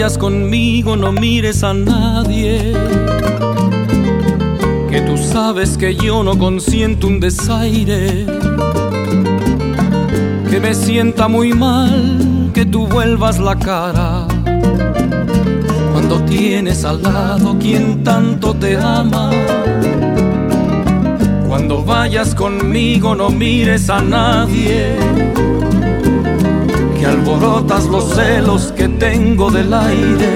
vayas conmigo no mires a nadie, que tú sabes que yo no consiento un desaire, que me sienta muy mal que tú vuelvas la cara cuando tienes al lado quien tanto te ama. Cuando vayas conmigo no mires a nadie, que alborotas los celos que tengo del aire,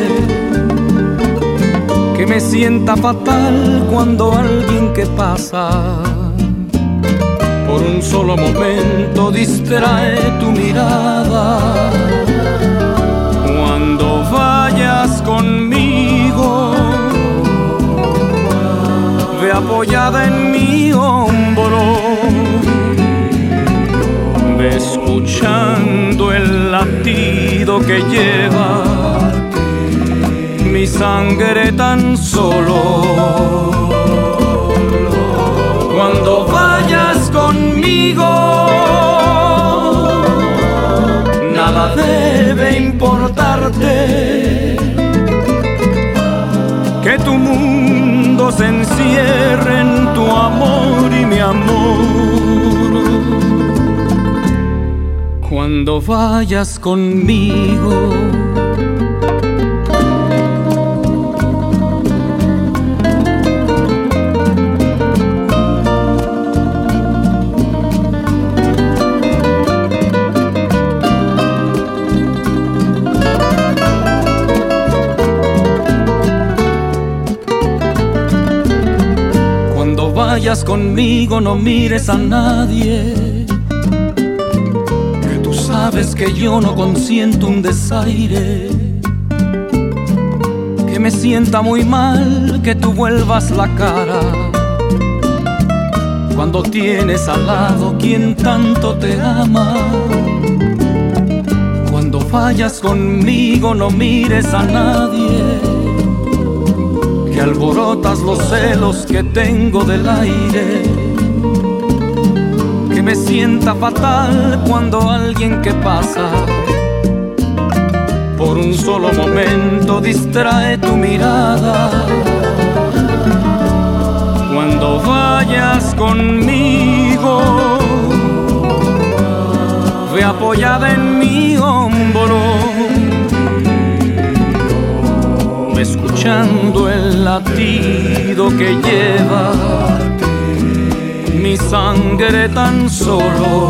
que me sienta fatal cuando alguien que pasa por un solo momento distrae tu mirada. Cuando vayas conmigo, ve apoyada en mi hombro, ve escuchando el latido que lleva mi sangre tan solo. Cuando vayas conmigo, nada debe importarte, que tu mundo se encierre en tu amor y mi amor. Cuando vayas conmigo, vayas conmigo no mires a nadie, que tú sabes que yo no consiento un desaire, que me sienta muy mal que tú vuelvas la cara cuando tienes al lado quien tanto te ama. Cuando vayas conmigo no mires a nadie, que alborotas los celos que tengo del aire, que me sienta fatal cuando alguien que pasa por un solo momento distrae tu mirada. Cuando vayas conmigo, ve apoyada en mi hombro, escuchando el latido que lleva mi sangre tan solo.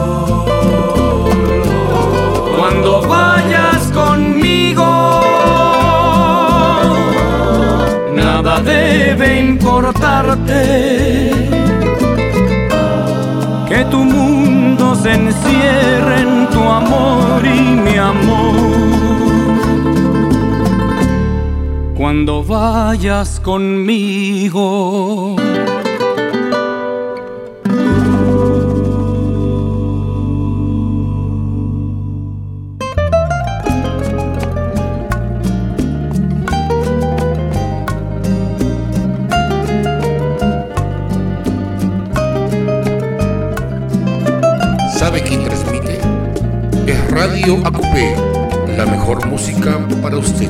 Cuando vayas conmigo, nada debe importarte, que tu mundo se encierre en tu amor y mi amor. Cuando vayas conmigo, ¿sabe quién transmite? Es Radio Acupé, la mejor música para usted.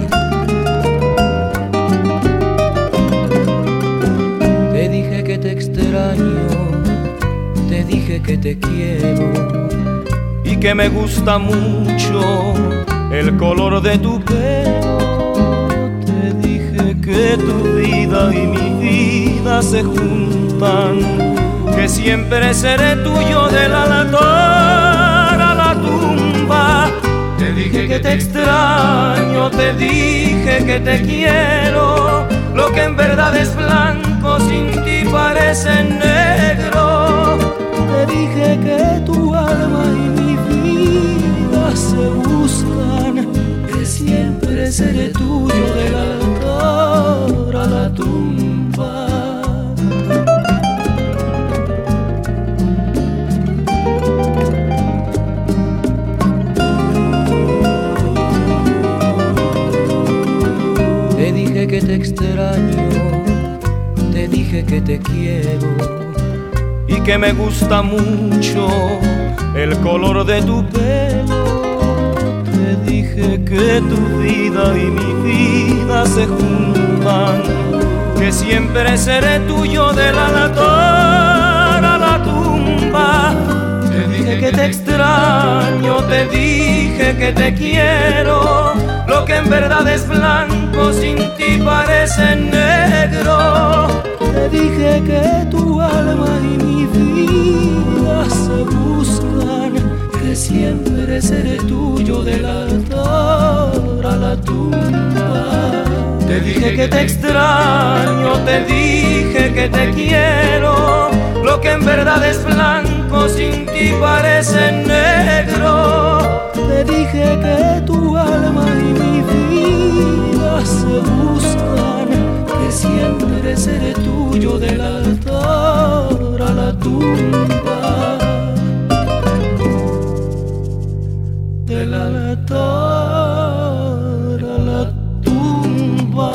Te dije que te quiero y que me gusta mucho el color de tu pelo. Te dije que tu vida y mi vida se juntan, que siempre seré tuyo del altar a la tumba. Te dije que te extraño, te dije que te quiero, lo que en verdad es blanco sin ti parece negro. Te dije que tu alma y mi vida se buscan, que siempre seré tuyo del altar a la tumba. Te dije que te extraño, te dije que te quiero y que me gusta mucho el color de tu pelo. Te Te dije que tu vida y mi vida se juntan, que siempre seré tuyo del altar a la tumba. Te dije que te extraño, te dije que te quiero. Lo que en verdad es blanco sin ti parece negro. Te dije que tu alma y mi vida se buscan, que siempre seré tuyo del altar a la tumba. Te dije que te extraño, te dije que te quiero. Lo que en verdad es blanco sin ti parece negro. Te dije que tu alma y mi vida se buscan, que siempre seré tuyo del altar a la tumba. Del altar a la tumba.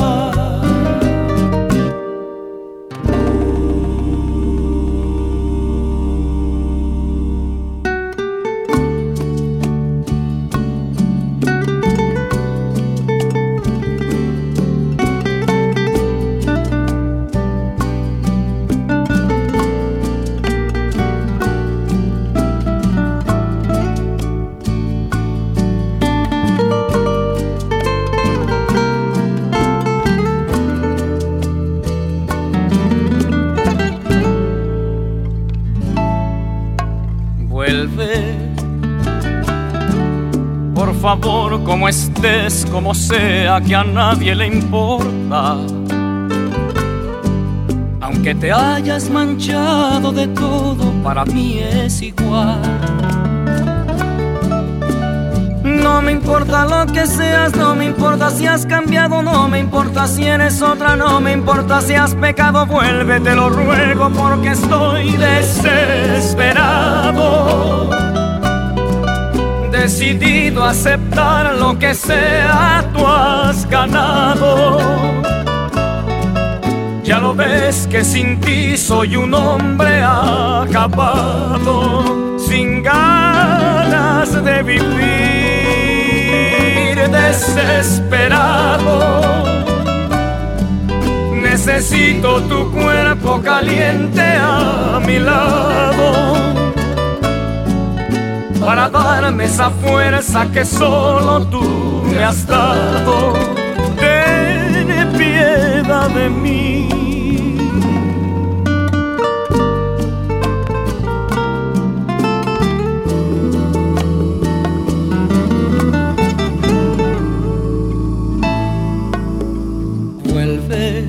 Por favor, como estés, como sea, que a nadie le importa. Aunque te hayas manchado de todo, para mí es igual. No me importa lo que seas, no me importa si has cambiado, no me importa si eres otra, no me importa si has pecado, vuelve, te lo ruego, porque estoy desesperado. Decidido a aceptar lo que sea, tú has ganado. Ya lo ves que sin ti soy un hombre acabado, sin ganas de vivir, desesperado. Necesito tu cuerpo caliente a mi lado, para darme esa fuerza que solo tú me has dado. Ten piedad de mí. Vuelve,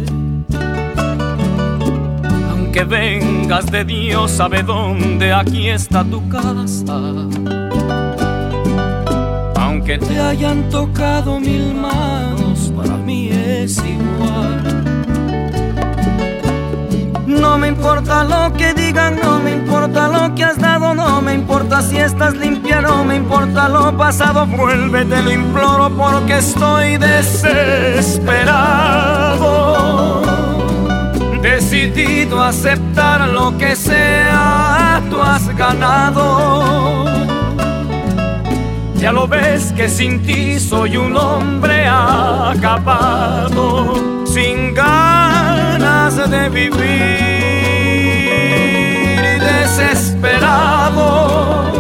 aunque vengas de Dios sabe dónde, aquí está tu casa. Aunque te hayan tocado 1000 manos, para mí es igual. No me importa lo que digan, no me importa lo que has dado, no me importa si estás limpia, no me importa lo pasado. Vuelve, te lo imploro, porque estoy desesperado. Decidido a aceptar lo que sea, tú has ganado. Ya lo ves que sin ti soy un hombre acabado, sin ganas de vivir, desesperado.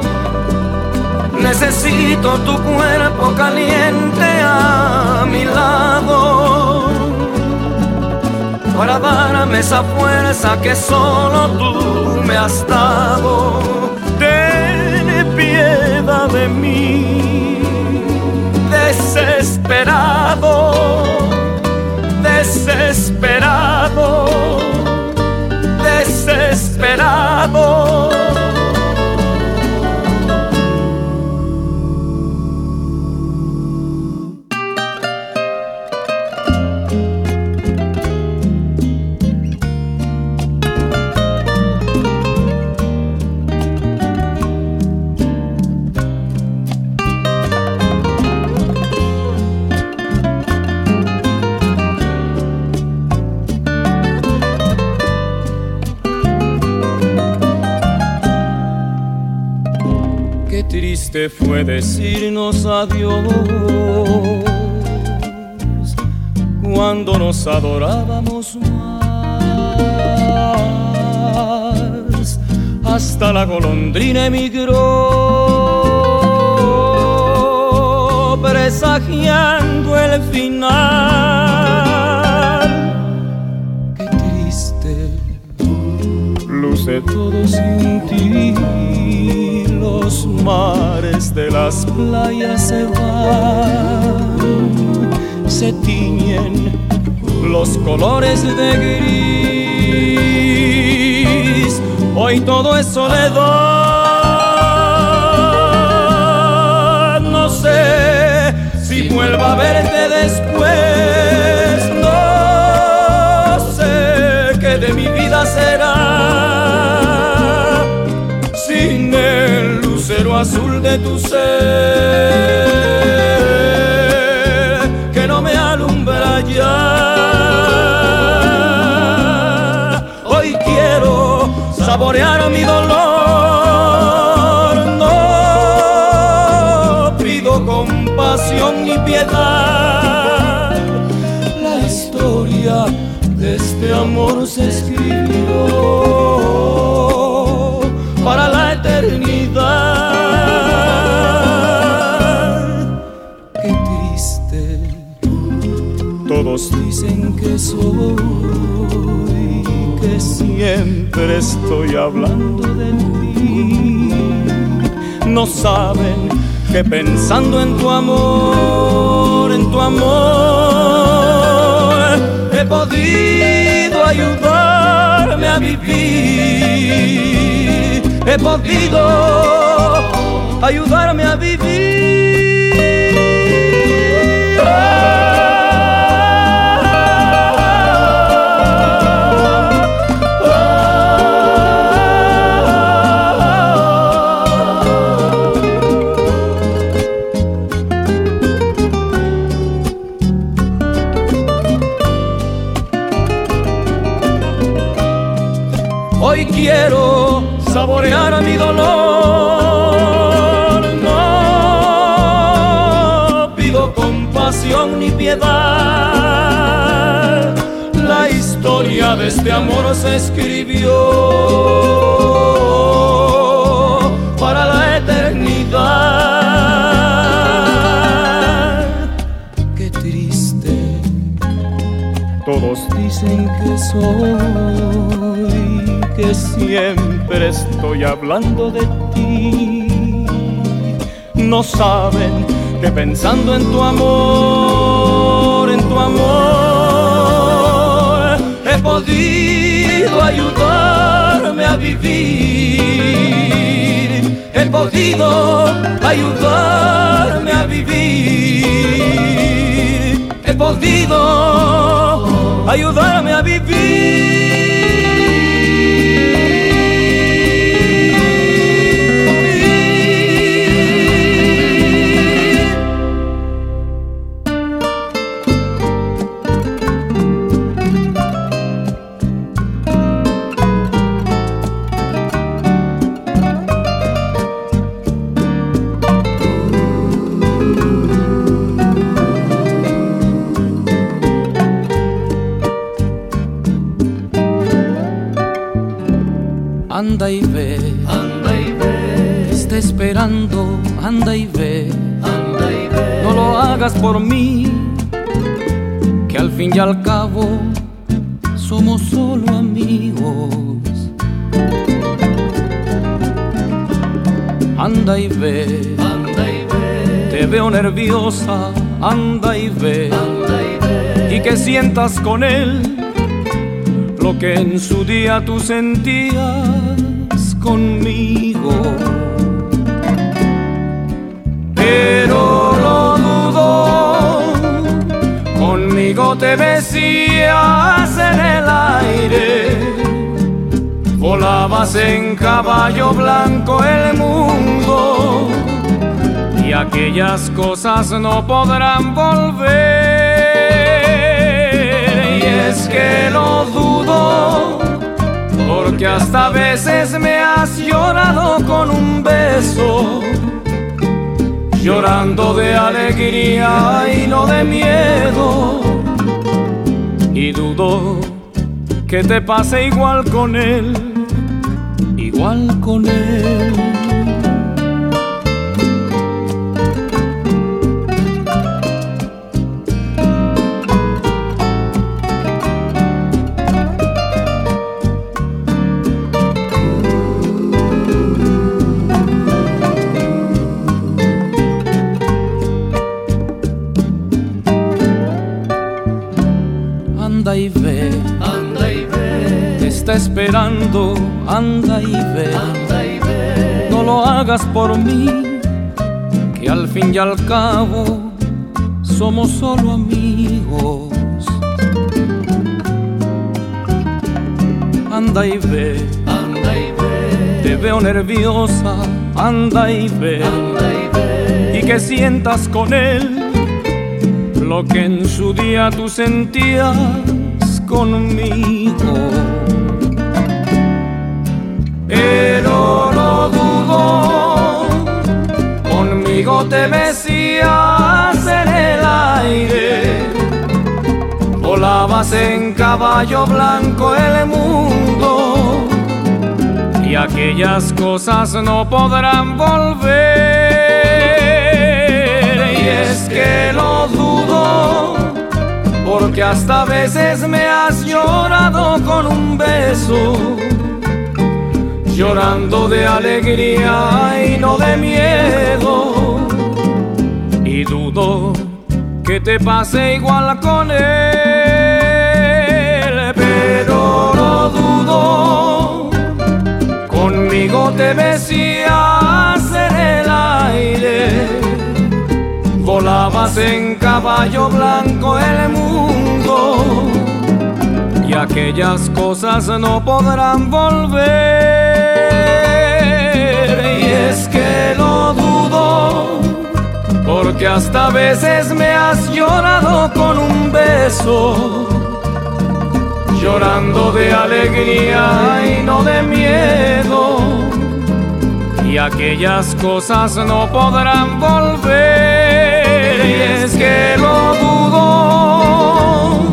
Necesito tu cuerpo caliente a mi lado, para darme esa fuerza que solo tú me has dado. Ten piedad de mí, desesperado, desesperado, desesperado. triste fue decirnos adiós cuando nos adorábamos más. Hasta la golondrina emigró presagiando el final. Qué triste luce todo sin ti. Los mares de las playas se van, se tiñen los colores de gris. Hoy todo es soledad. No sé si vuelva a verte después. No sé qué de mi vida será sin el lucero azul de tu ser, que no me alumbra ya. Hoy quiero saborear mi dolor, no pido compasión ni piedad. La historia de este amor se escribió para la eternidad. Qué triste, todos dicen que soy, que siempre estoy hablando de ti. No saben que pensando en tu amor, he podido ayudarme a vivir. He podido ayudarme a vivir. Hoy quiero saborear mi dolor, no pido compasión ni piedad. La historia de este amor se escribió para la eternidad. Qué triste, todos dicen que soy, que siempre estoy hablando de ti. No saben que pensando en tu amor, he podido ayudarme a vivir. He podido ayudarme a vivir. He podido ayudarme a vivir. Anda y ve, está esperando, anda y ve, no lo hagas por mí, que al fin y al cabo somos solo amigos. Anda y ve, te veo nerviosa, anda y ve, y que sientas con él lo que en su día tú sentías conmigo. Pero lo dudo, conmigo te besías en el aire, volabas en caballo blanco el mundo, y aquellas cosas no podrán volver. Y es que lo dudo, porque hasta a veces me has llorado con un beso, llorando de alegría y no de miedo. Y dudo que te pase igual con él, igual con él. Anda y ve, te está esperando, anda y ve, no lo hagas por mí, que al fin y al cabo somos solo amigos. Anda y ve, te veo nerviosa, anda y ve, y que sientas con él lo que en su día tú sentías conmigo. Pero no dudo, conmigo te mecías en el aire, volabas en caballo blanco el mundo, y aquellas cosas no podrán volver. Y es que lo dudo, porque hasta a veces me has llorado con un beso, llorando de alegría y no de miedo. Y dudo que te pase igual con él, pero no dudo, conmigo te mecías en el aire, volabas en caballo blanco el mundo, y aquellas cosas no podrán volver. Y es que lo dudo, porque hasta a veces me has llorado con un beso, llorando de alegría y no de miedo, y aquellas cosas no podrán volver. Y es que lo dudo.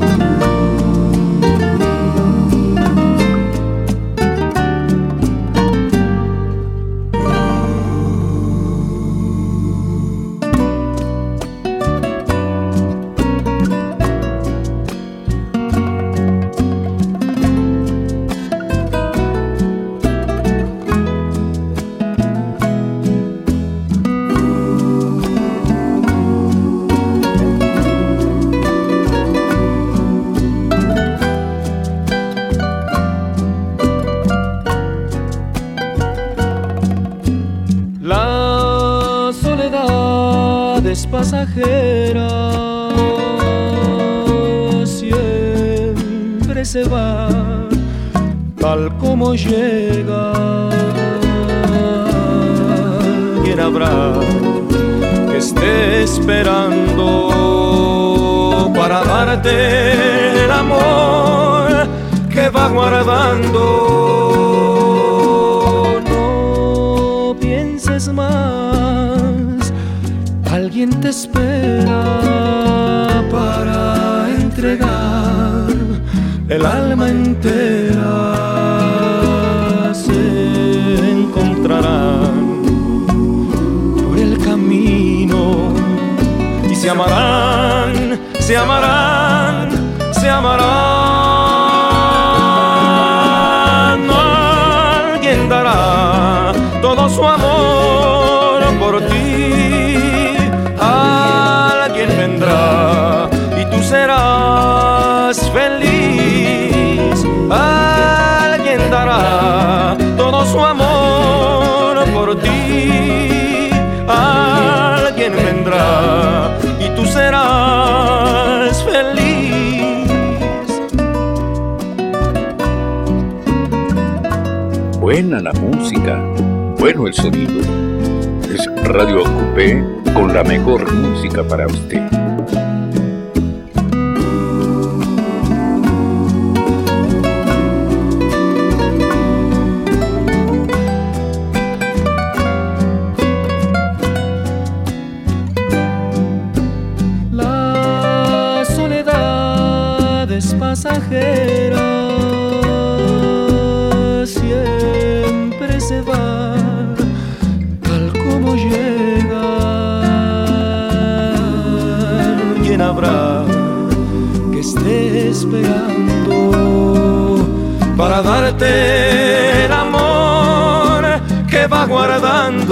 Es pasajera, siempre se va, tal como llega. ¿Quién habrá que esté esperando para darte el amor que va guardando? No pienses más, alguien te espera para entregar el alma entera. Se encontrarán por el camino y se amarán, se amarán, se amarán. Alguien dará todo su amor por ti, alguien vendrá y tú serás feliz. Alguien dará todo su amor por ti, alguien vendrá y tú serás feliz. Buena la música, bueno el sonido. Es Radio Acupé con la mejor música para usted. esperando para darte el amor que va guardando.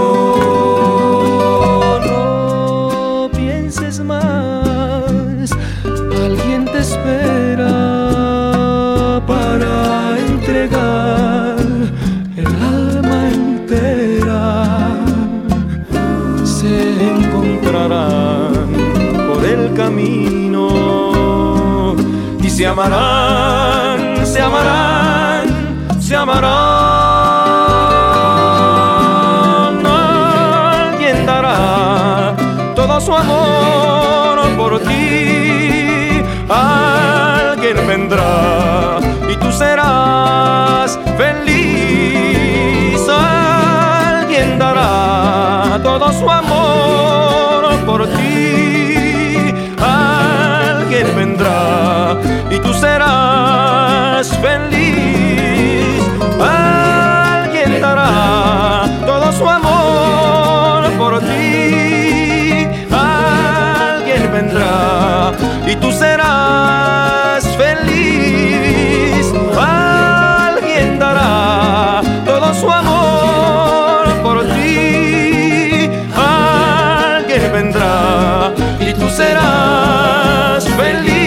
No pienses más, alguien te espera para entregar el alma entera. Se encontrarán por el camino y se amarán, se amarán, se amarán. Alguien dará todo su amor por ti, alguien vendrá y tú serás feliz. Alguien dará todo su amor por ti, alguien vendrá y tú serás feliz. Alguien dará todo su amor por ti, alguien vendrá y tú serás feliz. Alguien dará todo su amor por ti, alguien vendrá y tú serás feliz.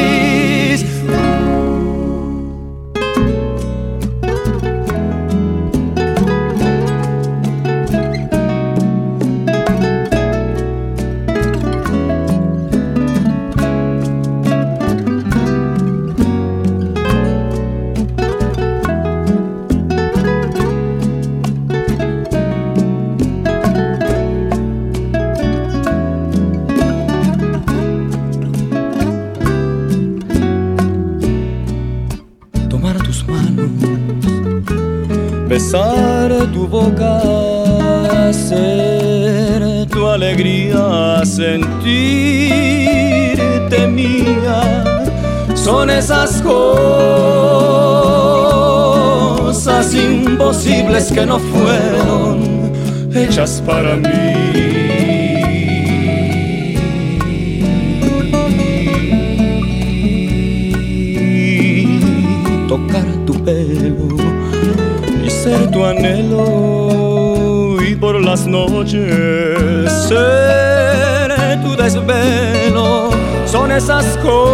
Besar tu boca, ser tu alegría, sentirte mía, son esas cosas imposibles que no fueron hechas para mí. Tocar tu pelo, ser tu anhelo y por las noches ser tu desvelo, son esas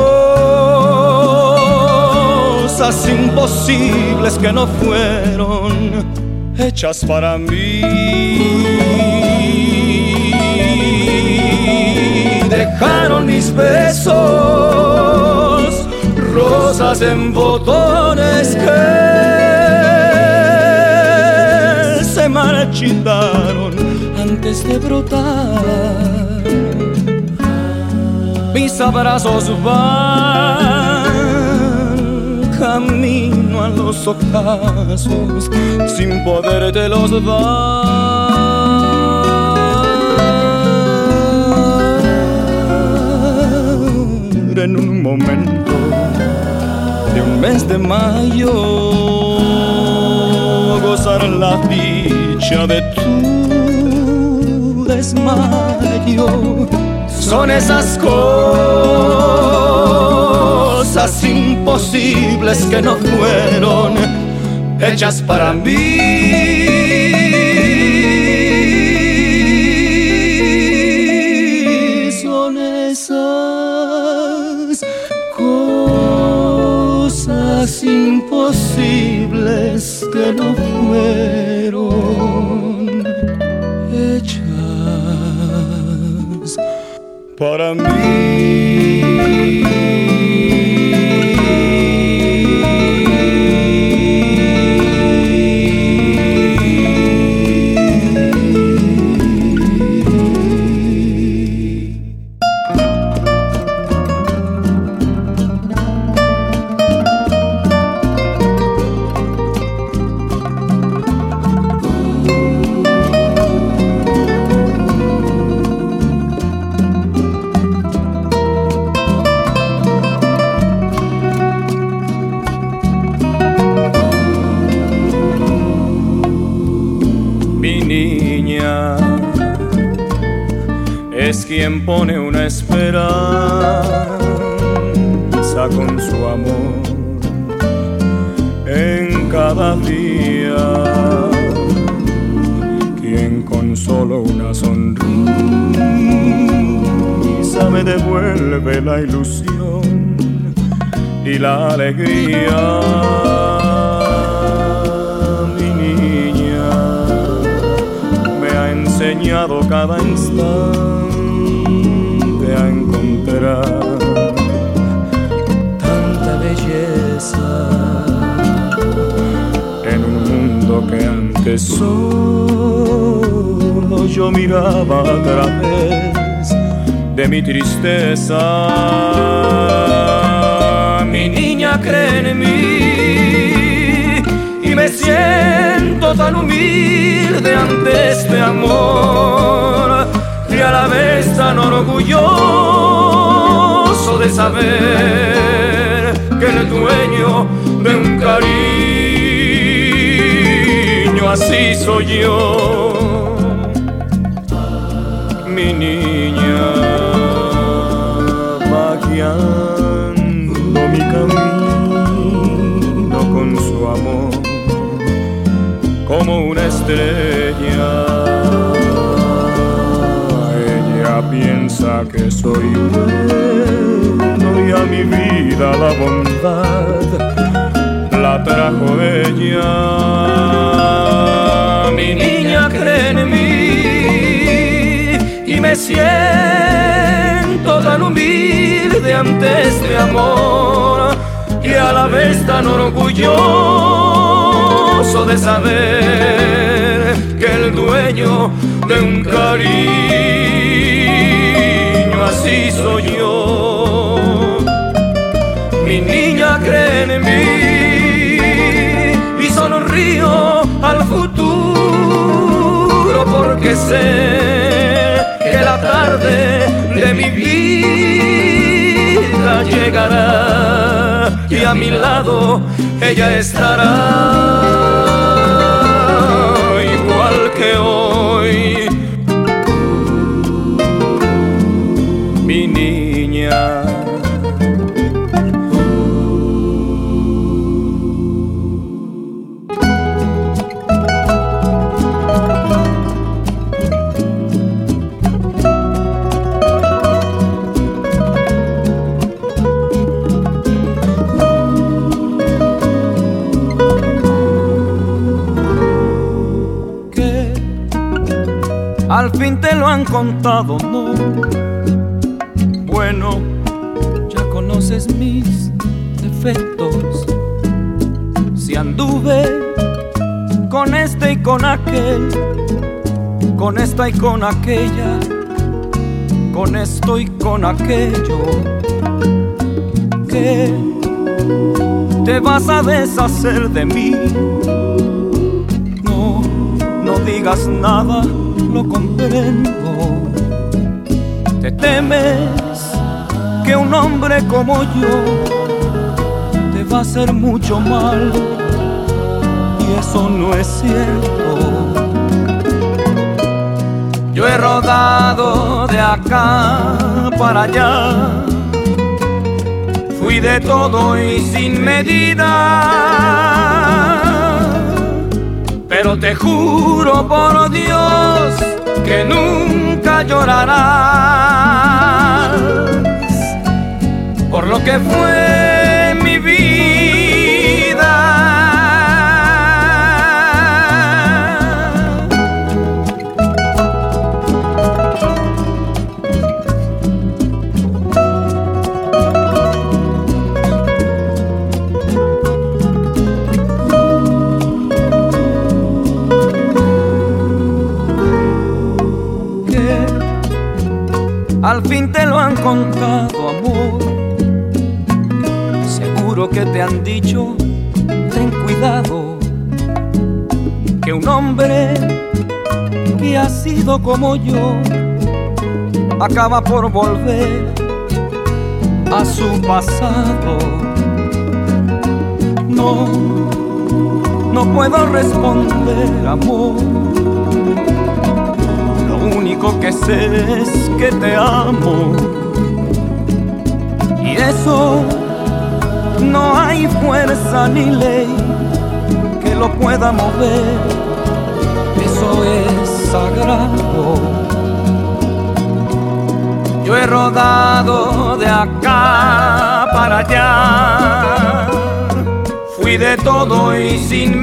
cosas imposibles que no fueron hechas para mí. Dejaron mis besos rosas en botones que se marchitaron antes de brotar. Mis abrazos van camino a los ocasos sin podértelos dar. En un momento de un mes de mayo, gozar la dicha de tu desmayo, son esas cosas imposibles que no fueron hechas para mí. Son esas cosas imposibles que no fueron hechas para mí. Es quien pone una esperanza piensa con su amor en cada día, quien con solo una sonrisa me devuelve la ilusión y la alegría. Mi niña me ha enseñado cada instante a encontrar tanta belleza en un mundo que antes solo yo miraba a través de mi tristeza. Mi niña cree en mí y me siento tan humilde ante este amor y a la vez tan orgulloso de saber que el dueño de un cariño así soy yo. Mi niña va guiando mi camino con su amor como una estrella. Ella piensa que soy bueno y a mi vida la bondad la trajo ella. Mi niña cree en mí y me siento tan humilde ante este amor y a la vez tan orgulloso de saber que el dueño de un cariño así soy yo. Mi niña cree en mí y sonrío al futuro porque sé que la tarde de mi vida llegará y a mi lado ella estará igual que hoy. Mi niña. Al fin te lo han contado, ¿no? Bueno, ya conoces mis defectos. Si anduve con este y con aquel, con esta y con aquella, con esto y con aquello, ¿qué te vas a deshacer de mí? No, no digas nada, lo comprendo. Te temes que un hombre como yo te va a hacer mucho mal y eso no es cierto. Yo he rodado de acá para allá, fui de todo y sin medida, pero te juro por Dios que nunca llorarás por lo que fue mi vida. Al fin te lo han contado, amor. Seguro que te han dicho, ten cuidado, que un hombre que ha sido como yo acaba por volver a su pasado. No, no puedo responder, amor. Lo único que sé es que te amo y eso no hay fuerza ni ley que lo pueda mover, eso es sagrado. Yo he rodado de acá para allá, fui de todo y sin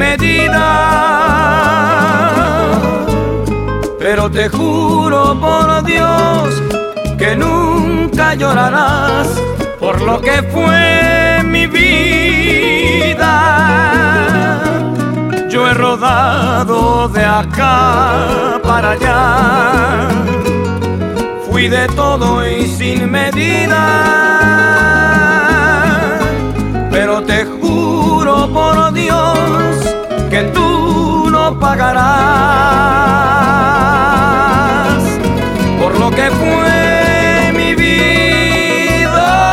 medida, pero te juro por Dios que nunca llorarás por lo que fue mi vida. Yo he rodado de acá para allá, fui de todo y sin medida, pero te juro por Dios que tú no pagarás por lo que fue mi vida.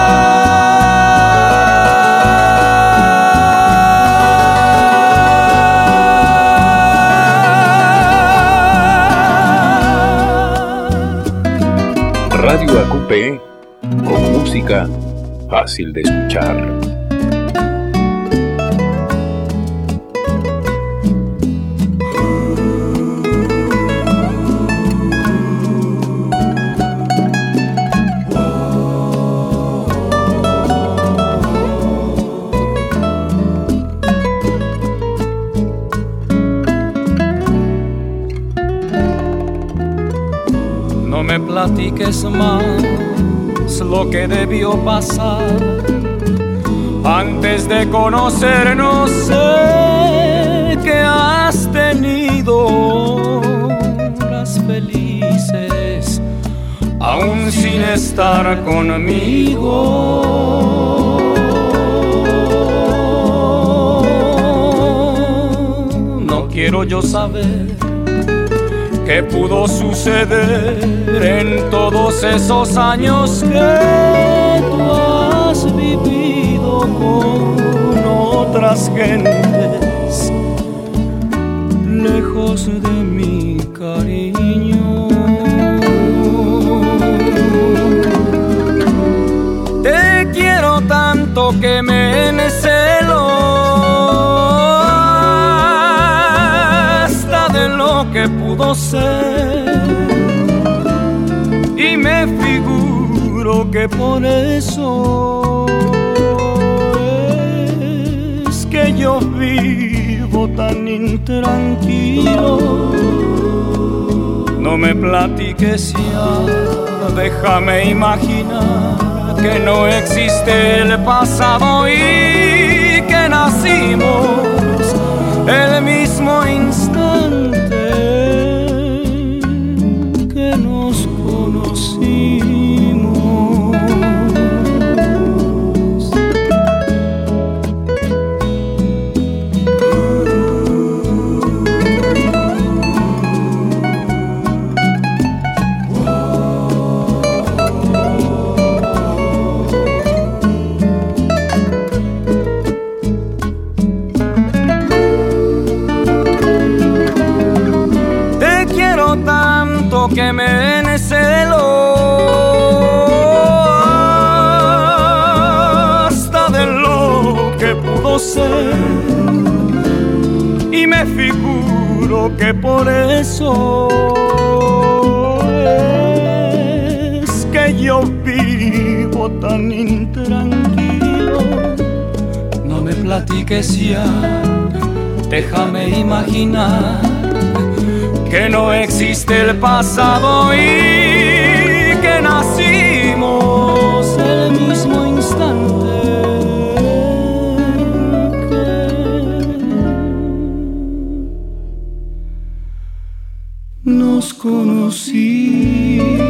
Radio ACUPE, con música fácil de escuchar. No me platiques más lo que debió pasar antes de conocernos. Sé que has tenido horas felices aún sin estar conmigo. No quiero yo saber ¿qué pudo suceder en todos esos años que tú has vivido con otras gentes lejos de mi cariño? Te quiero tanto que me encelo hasta de lo que pudo ser, y me figuro que por eso es que yo vivo tan intranquilo. No me platiques ya, déjame imaginar que no existe el pasado y que nacimos el mismo instante que nos conocimos. Que me encelo hasta de lo que pudo ser, y me figuro que por eso es que yo vivo tan intranquilo. No me platiques ya, déjame imaginar que no existe el pasado y que nacimos el mismo instante que nos conocimos.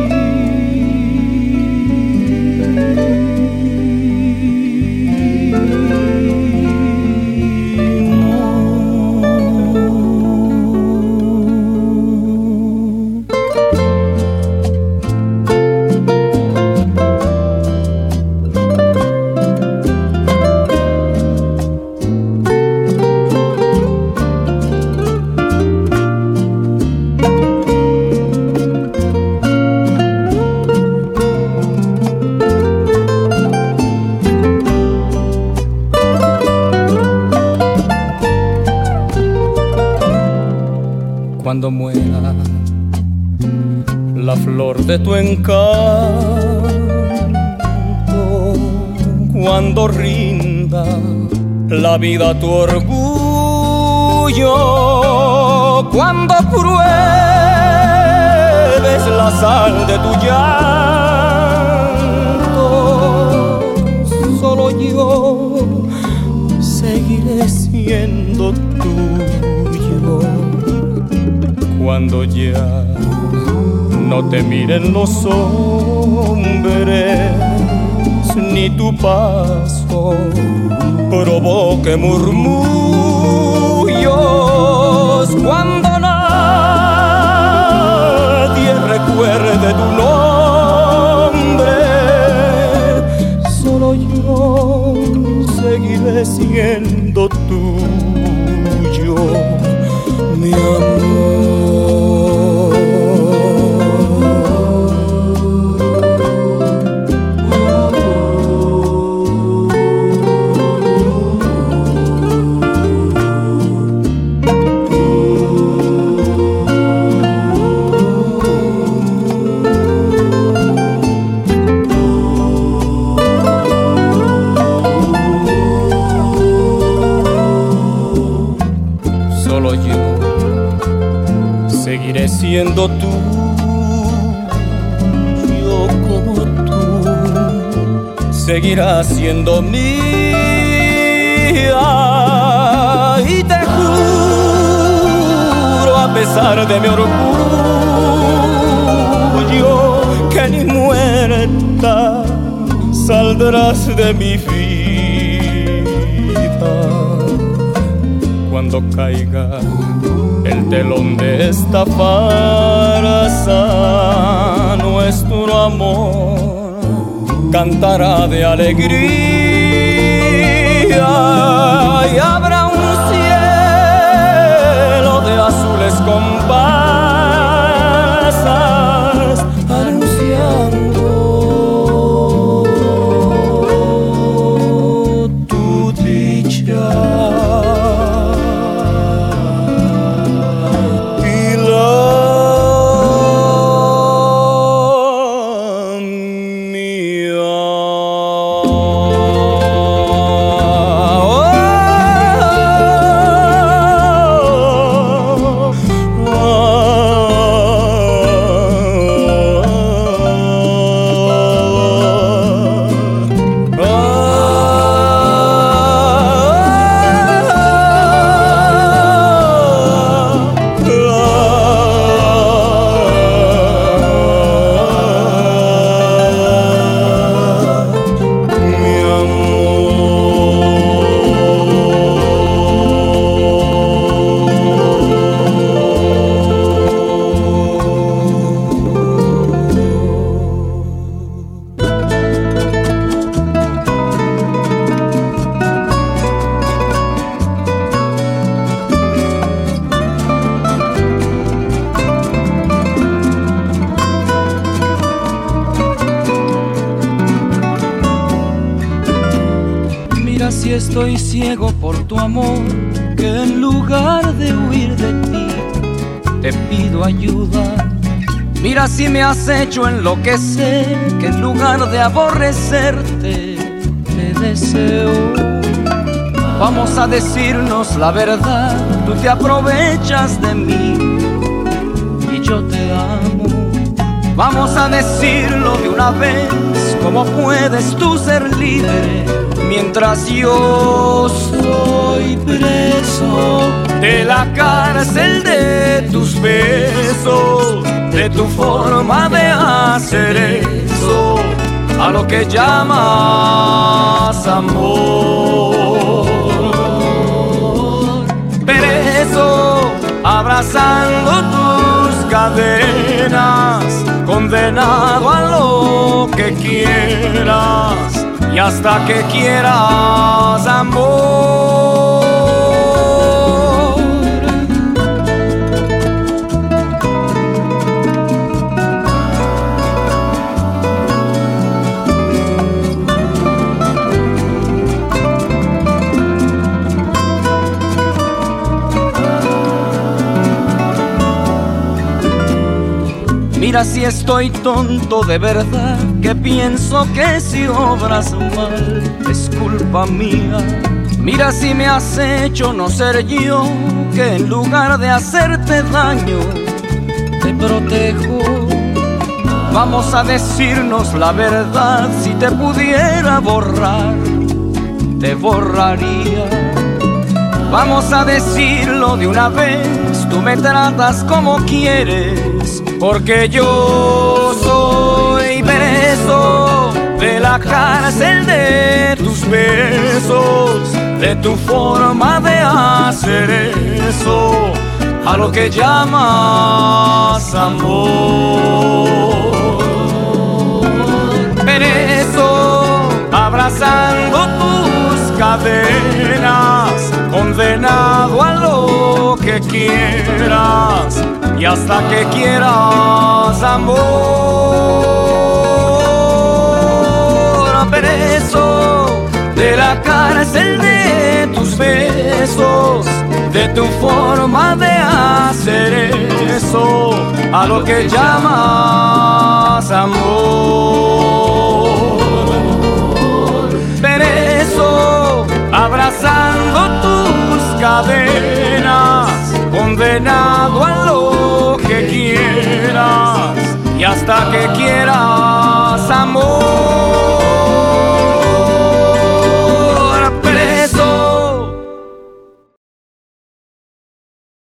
cuando muera la flor de tu encanto, cuando rinda la vida a tu orgullo, cuando pruebes la sal de tu llanto, solo yo seguiré siendo tuyo. Cuando ya no te miren los hombres, ni tu paso provoque murmullos, cuando nadie recuerde tu nombre, solo yo seguiré siendo tuyo, mi amor. Seguiré siendo tuyo como tú seguirás siendo mía, y te juro a pesar de mi orgullo que ni muerta saldrás de mi vida. Cuando caiga el telón de esta farsa, nuestro amor cantará de alegría y habrá un cielo de azules compasas anunciando tu dicha. Si estoy ciego por tu amor, que en lugar de huir de ti te pido ayuda. Mira si me has hecho enloquecer, que en lugar de aborrecerte te deseo. Vamos a decirnos la verdad, tú te aprovechas de mí y yo te amo. Vamos a decirlo de una vez, ¿cómo puedes tú ser libre mientras yo soy preso de la cárcel de tus besos, de tu forma de hacer eso a lo que llamas amor? Preso, abrazando tus cadenas, condenado a lo que quieras y hasta que quieras amor. Mira si estoy tonto de verdad, que pienso que si obras mal es culpa mía. Mira si me has hecho no ser yo, que en lugar de hacerte daño te protejo. Vamos a decirnos la verdad, si te pudiera borrar, te borraría. Vamos a decirlo de una vez, tú me tratas como quieres, porque yo soy preso de la cárcel de tus besos, de tu forma de hacer eso, a lo que llamas amor. Preso, abrazando tus cadenas, condenado a lo que quieras y hasta que quieras amor. Preso de la cárcel de tus besos, de tu forma de hacer eso, a lo que llamas amor. Preso, abrazando tus cadenas, condenado a lo que quieras y hasta que quieras